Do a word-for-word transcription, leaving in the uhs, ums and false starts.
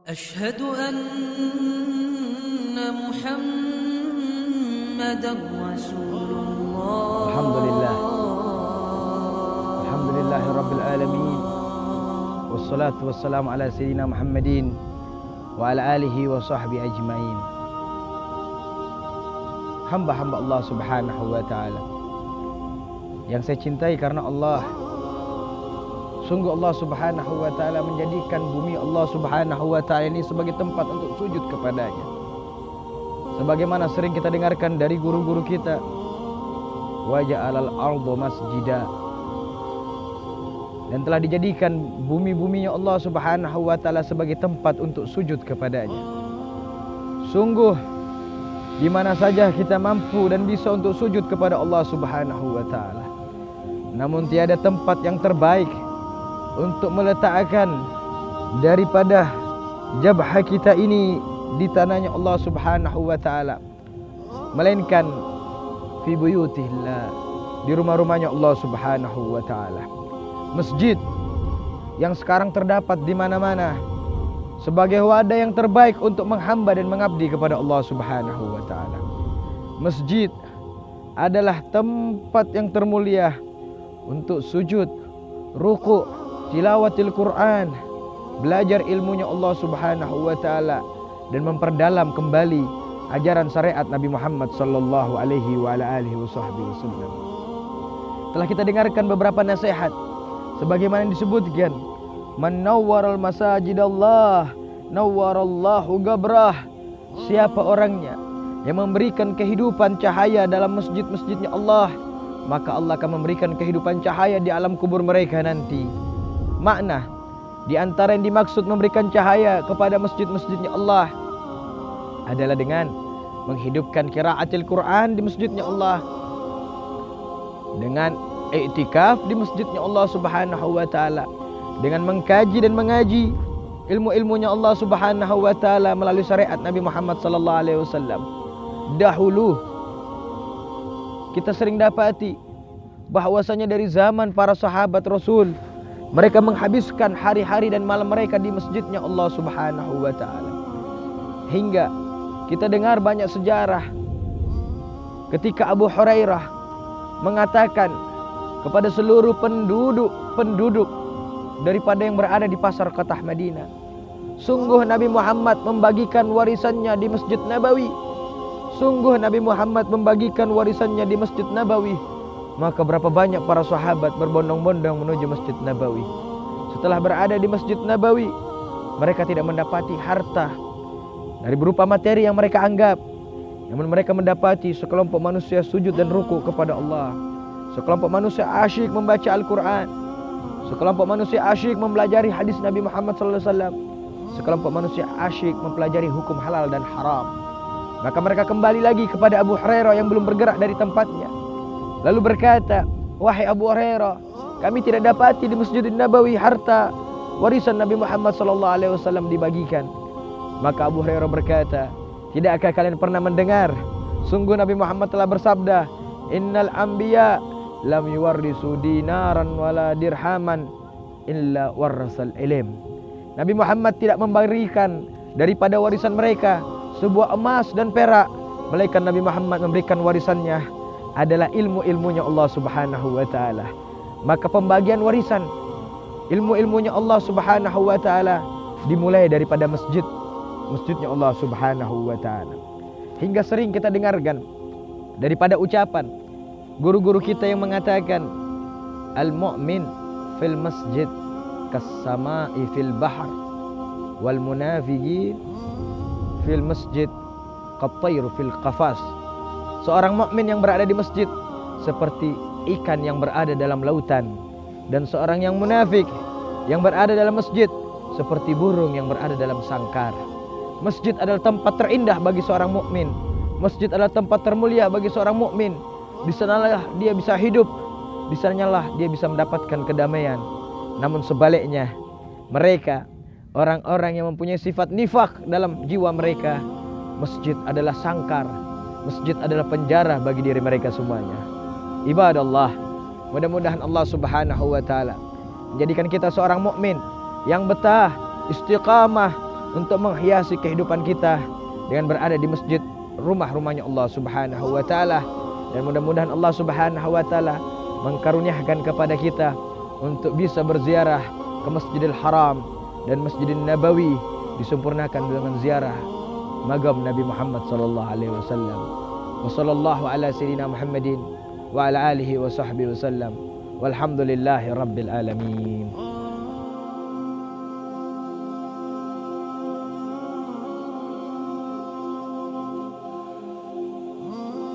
أشهد أن محمدًا رسول الله. الحمد لله الحمد لله رب العالمين والصلاة والسلام على سيدنا محمد وعلى آله وصحبه أجمعين. Hamba-hamba Allah Subhanahu wa Ta'ala yang saya cintai karena Allah. Sungguh Allah Subhanahu wa Ta'ala menjadikan bumi Allah Subhanahu wa Ta'ala ini sebagai tempat untuk sujud kepadanya. Sebagaimana sering kita dengarkan dari guru-guru kita, wa ja'alal arda masjida, dan telah dijadikan bumi-buminya Allah Subhanahu wa Ta'ala sebagai tempat untuk sujud kepadanya. Sungguh di mana saja kita mampu dan bisa untuk sujud kepada Allah Subhanahu wa Ta'ala. Namun tiada tempat yang terbaik untuk meletakkan daripada jabha kita ini di tanahnya Allah Subhanahu wa Ta'ala, melainkan fi buyutillah, di rumah-rumahnya Allah Subhanahu wa Ta'ala. Masjid yang sekarang terdapat di mana-mana sebagai wadah yang terbaik untuk menghamba dan mengabdi kepada Allah Subhanahu wa Ta'ala. Masjid adalah tempat yang termulia untuk sujud, ruku', tilawatil Quran, belajar ilmunya Allah Subhanahu wa Ta'ala, dan memperdalam kembali ajaran syariat Nabi Muhammad sallallahu alaihi wa ala alihi wasallam. Telah kita dengarkan beberapa nasihat sebagaimana disebutkan, man nawwaral masajidallah nawwarallahu gabrah. Siapa orangnya yang memberikan kehidupan cahaya dalam masjid-masjidnya Allah, maka Allah akan memberikan kehidupan cahaya di alam kubur mereka nanti. Makna di antara yang dimaksud memberikan cahaya kepada masjid-masjidnya Allah adalah dengan menghidupkan qiraatil Quran di masjidnya Allah, dengan i'tikaf di masjidnya Allah Subhanahu wa Ta'ala, dengan mengkaji dan mengaji ilmu-ilmunya Allah Subhanahu wa Ta'ala melalui syariat Nabi Muhammad sallallahu alaihi wasallam. Dahulu kita sering dapati bahwasanya dari zaman para sahabat Rasul, mereka menghabiskan hari-hari dan malam mereka di masjidnya Allah Subhanahu wa Ta'ala. Hingga kita dengar banyak sejarah ketika Abu Hurairah mengatakan kepada seluruh penduduk-penduduk daripada yang berada di pasar kota Madinah, sungguh Nabi Muhammad membagikan warisannya di Masjid Nabawi. Sungguh Nabi Muhammad membagikan warisannya di Masjid Nabawi. Maka berapa banyak para sahabat berbondong-bondong menuju Masjid Nabawi. Setelah berada di Masjid Nabawi, mereka tidak mendapati harta dari berupa materi yang mereka anggap, namun mereka mendapati sekelompok manusia sujud dan ruku kepada Allah, sekelompok manusia asyik membaca Al-Quran, sekelompok manusia asyik mempelajari hadis Nabi Muhammad sallallahu alaihi wasallam, sekelompok manusia asyik mempelajari hukum halal dan haram. Maka mereka kembali lagi kepada Abu Hurairah yang belum bergerak dari tempatnya, lalu berkata, wahai Abu Hurairah, kami tidak dapati di Masjid Nabawi harta warisan Nabi Muhammad sallallahu alaihi wasallam dibagikan. Maka Abu Hurairah berkata, tidakkah kalian pernah mendengar, sungguh Nabi Muhammad telah bersabda, innal anbiya lam yuwarrisu dinaran wala dirhaman illa warasal ilm. Nabi Muhammad tidak memberikan daripada warisan mereka sebuah emas dan perak, melainkan Nabi Muhammad memberikan warisannya adalah ilmu-ilmunya Allah Subhanahu wa Ta'ala. Maka pembagian warisan ilmu-ilmunya Allah Subhanahu wa Ta'ala dimulai daripada masjid, masjidnya Allah Subhanahu wa Ta'ala. Hingga sering kita dengarkan daripada ucapan guru-guru kita yang mengatakan, al-mu'min fil masjid kas-sama'i fil bahr wal munafiqin fil masjid qat-tayr fil qafas. Seorang mukmin yang berada di masjid seperti ikan yang berada dalam lautan, dan seorang yang munafik yang berada dalam masjid seperti burung yang berada dalam sangkar. Masjid adalah tempat terindah bagi seorang mukmin. Masjid adalah tempat termulia bagi seorang mukmin. Di sanalah dia bisa hidup, di sanalah dia bisa mendapatkan kedamaian. Namun sebaliknya, mereka orang-orang yang mempunyai sifat nifak dalam jiwa mereka, masjid adalah sangkar, masjid adalah penjara bagi diri mereka semuanya. Ibadallah, mudah-mudahan Allah Subhanahu wa Ta'ala menjadikan kita seorang mukmin yang betah, istiqamah untuk menghiasi kehidupan kita dengan berada di masjid rumah-rumahnya Allah Subhanahu wa taala. Dan mudah-mudahan Allah Subhanahu wa taala mengkaruniakan kepada kita untuk bisa berziarah ke Masjidil Haram dan Masjidil Nabawi, disempurnakan dengan ziarah magam Nabi Muhammad sallallahu alaihi wasallam. Wa sallallahu ala sayyidina Muhammadin wa ala alihi wa sahbihi wasallam. Walhamdulillahi rabbil alamin.